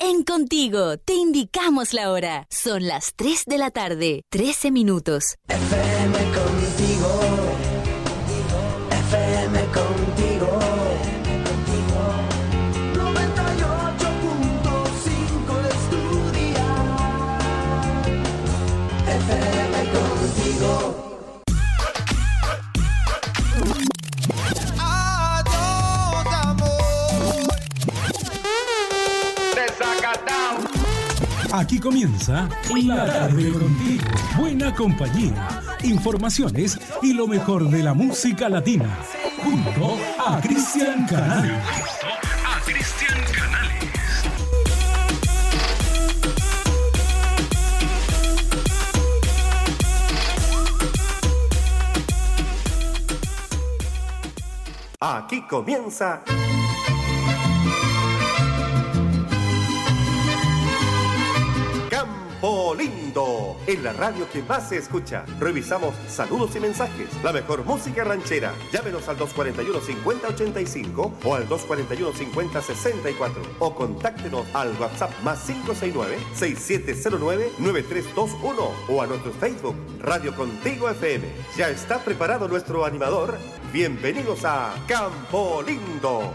En Contigo te indicamos la hora. Son las 3 de la tarde, 13 minutos. FM Contigo. FM Contigo. 98.5 de estudia. FM Contigo. Aquí comienza La Tarde Contigo. Buena compañía, informaciones y lo mejor de la música latina. Junto a Cristian Canales. Aquí comienza Campo Lindo, en la radio que más se escucha. Revisamos saludos y mensajes, la mejor música ranchera. Llámenos al 241-5085 o al 241-5064 o contáctenos al WhatsApp más 569-6709-9321 o a nuestro Facebook Radio Contigo FM. Ya está preparado nuestro animador. Bienvenidos a Campo Lindo.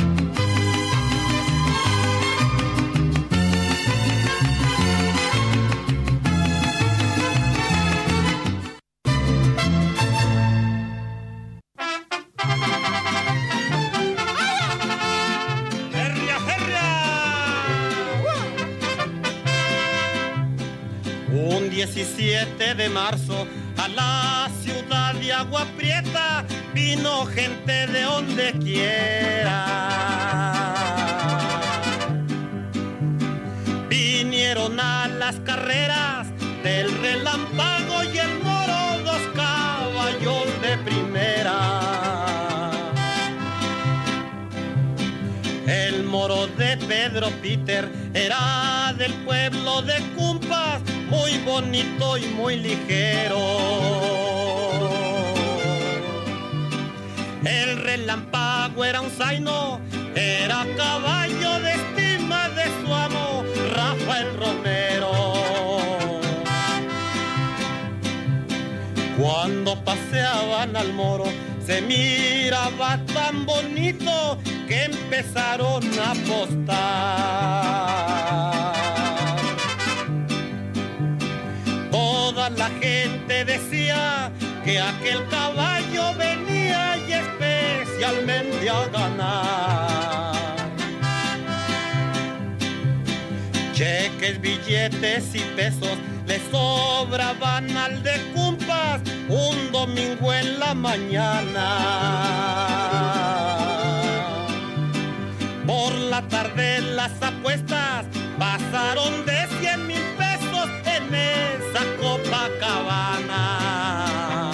Un 17 de marzo a la ciudad de Agua Prieta vino gente de donde quiera. Vinieron a las carreras del Relámpago y el Moro, dos caballos de primera. El Moro de Pedro Peter era del pueblo de Cumpas, muy bonito y muy ligero. El Relámpago era un zaino, era caballo de estima de su amo Rafael Romero. Cuando paseaban al Moro se miraba tan bonito que empezaron a apostar. Toda la gente decía que aquel caballo venía y especialmente a ganar. Cheques, billetes y pesos le sobraban al de Cumpas un domingo en la mañana. Por la tarde las apuestas pasaron de 100,000 pesos en esa Copacabana.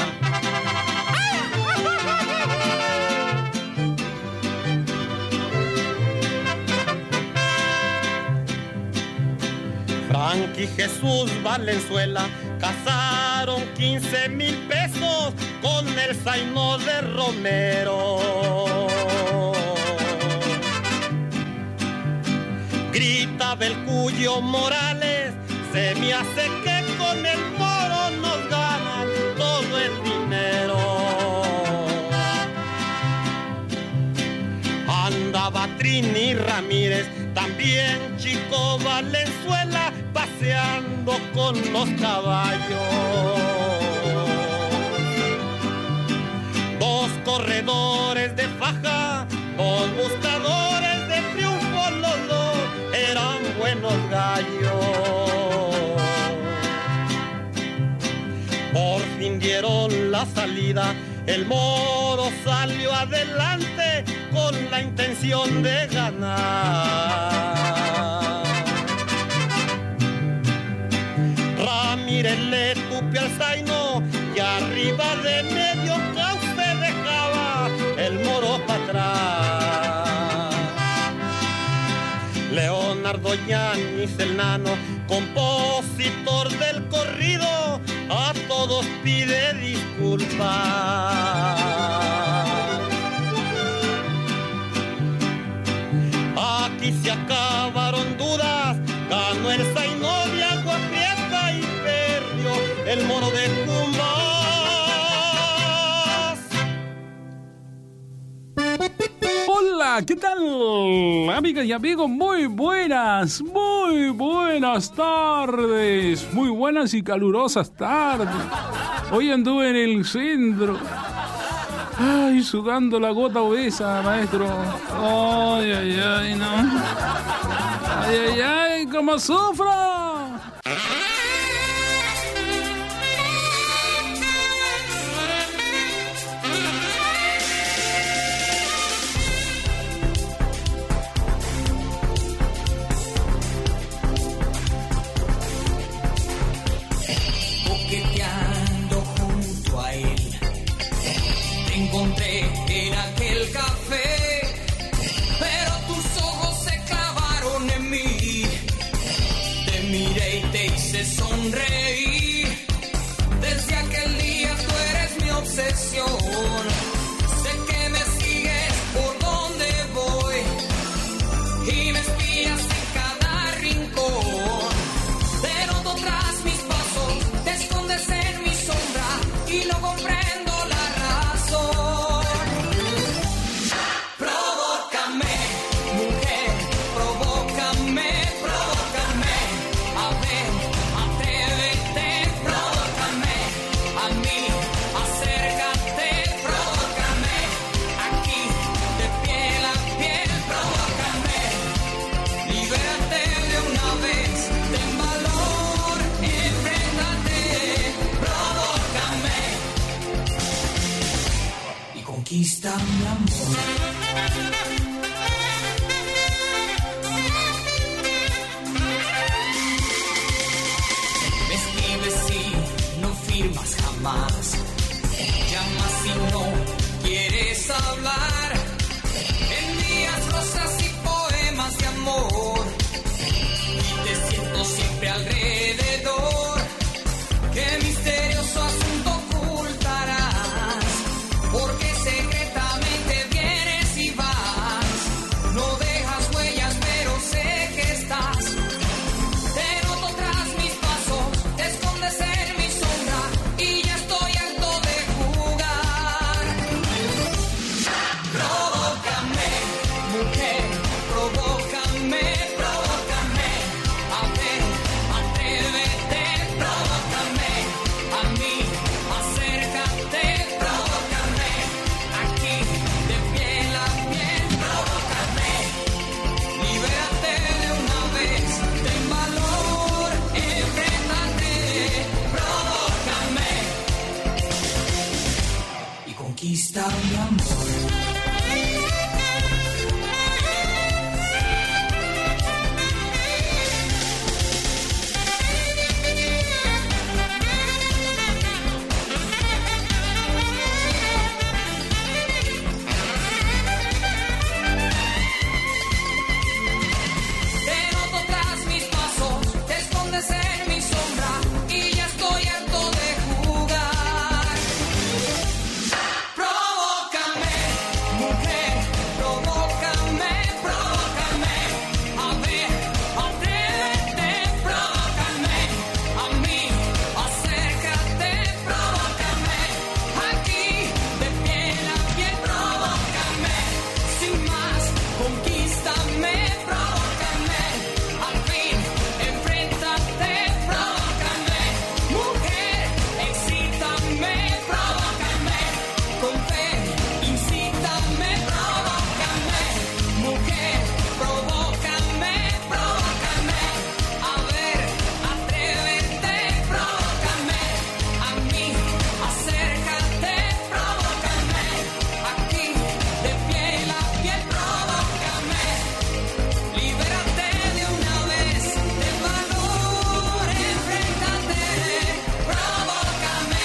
Frank y Jesús Valenzuela cazaron 15,000 pesos con el zaino de Romero. Gritaba el Cuyo Morales, se me hace que con el Moro nos ganan todo el dinero. Andaba Trini Ramírez, también Chico Valenzuela, paseando con los caballos. Dos corredores de faja, dos buscadores de triunfo, los dos eran buenos gallos. Por fin dieron la salida, el Moro salió adelante con la intención de ganar. Ramírez le tupió al zaino y arriba de medio cauce dejaba el Moro para atrás. Leonardo Yáñez el Nano, compositor del corrido, a todos pide disculpas. Aquí se acabaron dudas Hola, ¿qué tal, amigas y amigos? Muy buenas tardes. Muy buenas y calurosas tardes. Hoy anduve en el centro. Ay, sudando la gota obesa, maestro. Ay, ay, ay, no. Ay, ay, ay, cómo sufro. Encontré en aquel café, pero tus ojos se clavaron en mí. Te miré y te hice sonreír. Desde aquel día tú eres mi obsesión. Sé que me sigues por donde voy y me espías en cada rincón. Te noto tras mis pasos, te escondes en mi sombra y no comprendo. Conquista mi amor. Me escribes y no firmas jamás. Llamas y no quieres hablar. Envías rosas y poemas de amor. Y te siento siempre alrededor. Qué misterioso asunto ocultarás. Porque secretamente vienes y vas. No dejas huellas, pero sé que estás. Te noto tras mis pasos, te escondes en mi sombra y ya estoy harto de jugar. Provócame, mujer, provócame, provócame. A ver, atrévete, provócame. A mí, acércate, provócame. Aquí, de piel a piel, provócame. Libérate de una vez, ten valor, enfréntate, provócame. Y conquista mi amor. Te noto tras mis pasos, te escondes en mi sombra y ya estoy harto de jugar. Provócame, mujer, provócame, provócame. A ver, atrévete, provócame. A mí, acércate, provócame. Aquí, de piel a piel, provócame. Sin más, conquístame, provócame. Al fin, enfréntate, provócame. Mujer, excítame, provócame. Con fe, incítame, provócame. Mujer, provócame, provócame. A ver, atrévete, provócame. A mí, acércate, provócame. Aquí, de piel a piel, provócame. Libérate de una vez, ten valor, enfréntate, provócame.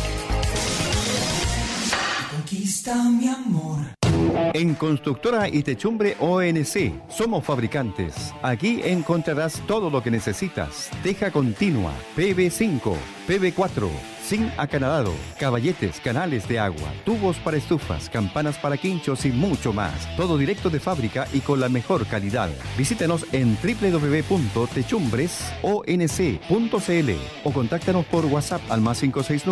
Y conquista mi amor. En Constructora y Techumbre ONC somos fabricantes. Aquí encontrarás todo lo que necesitas. Teja continua, PV5, PB4, zinc acanalado, caballetes, canales de agua, tubos para estufas, campanas para quinchos y mucho más. Todo directo de fábrica y con la mejor calidad. Visítenos en www.techumbresonc.cl o contáctanos por WhatsApp al más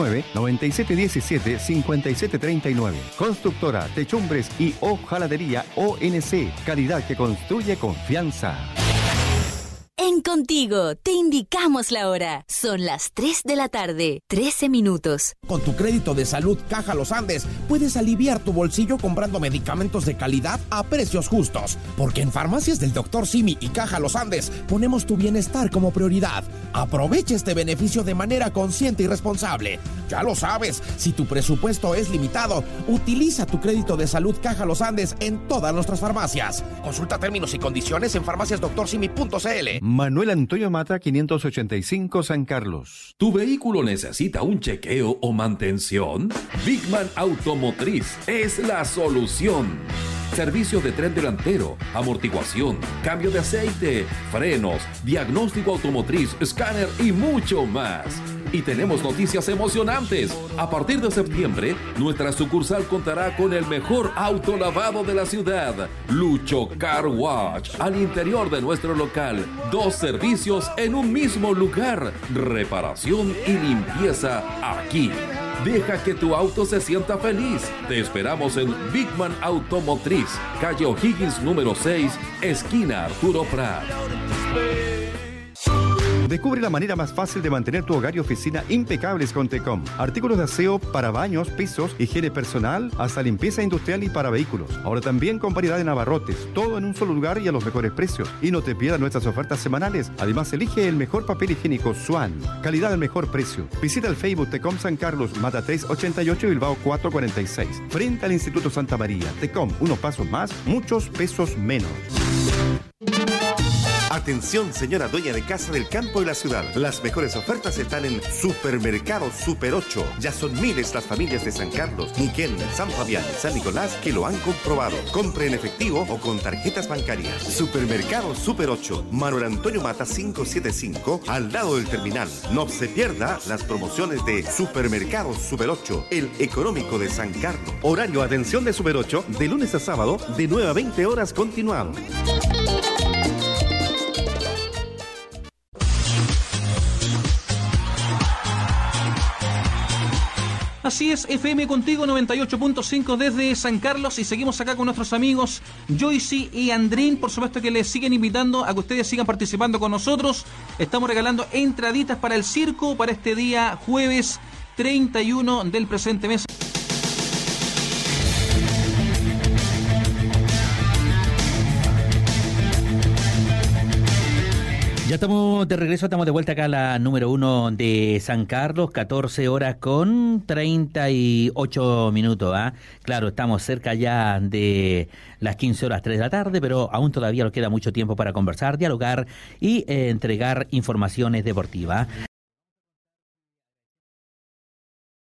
569-9717-5739. Constructora Techumbres y Hojaladería ONC. Calidad que construye confianza. En Contigo te indicamos la hora. Son las 3 de la tarde, 13 minutos. Con tu crédito de salud Caja Los Andes puedes aliviar tu bolsillo comprando medicamentos de calidad a precios justos. Porque en Farmacias del Dr. Simi y Caja Los Andes ponemos tu bienestar como prioridad. Aprovecha este beneficio de manera consciente y responsable. Ya lo sabes, si tu presupuesto es limitado, utiliza tu crédito de salud Caja Los Andes en todas nuestras farmacias. Consulta términos y condiciones en farmaciasdoctorsimi.cl. Manuel Antonio Mata, 585 San Carlos. ¿Tu vehículo necesita un chequeo o mantención? Bigman Automotriz es la solución. Servicio de tren delantero, amortiguación, cambio de aceite, frenos, diagnóstico automotriz, escáner y mucho más. Y tenemos noticias emocionantes. A partir de septiembre, nuestra sucursal contará con el mejor autolavado de la ciudad, Lucho Car Wash, al interior de nuestro local. 2 servicios en un mismo lugar, reparación y limpieza aquí. Deja que tu auto se sienta feliz. Te esperamos en Bigman Automotriz, calle O'Higgins número 6, esquina Arturo Prat. Descubre la manera más fácil de mantener tu hogar y oficina impecables con Tecom. Artículos de aseo para baños, pisos, higiene personal, hasta limpieza industrial y para vehículos. Ahora también con variedad de abarrotes, todo en un solo lugar y a los mejores precios. Y no te pierdas nuestras ofertas semanales. Además, elige el mejor papel higiénico Swan. Calidad al mejor precio. Visita el Facebook Tecom San Carlos, Mata 388 y Bilbao 446. Frente al Instituto Santa María. Tecom, unos pasos más, muchos pesos menos. Atención, señora dueña de casa del campo y la ciudad. Las mejores ofertas están en Supermercado Super 8. Ya son miles las familias de San Carlos, Niquén, San Fabián y San Nicolás que lo han comprobado. Compre en efectivo o con tarjetas bancarias. Supermercado Super 8, Manuel Antonio Mata 575, al lado del terminal. No se pierda las promociones de Supermercado Super 8, el económico de San Carlos. Horario atención de Super 8, de lunes a sábado, de 9 a 20 horas continuado. Así es, FM Contigo 98.5 desde San Carlos y seguimos acá con nuestros amigos Joyce y Andrín, por supuesto que les siguen invitando a que ustedes sigan participando con nosotros. Estamos regalando entraditas para el circo para este día jueves 31 del presente mes. Ya estamos de regreso, estamos de vuelta acá a la número 1 de San Carlos, 14 horas con 38 minutos. Claro, estamos cerca ya de las 15 horas 3 de la tarde, pero aún todavía nos queda mucho tiempo para conversar, dialogar y entregar informaciones deportivas.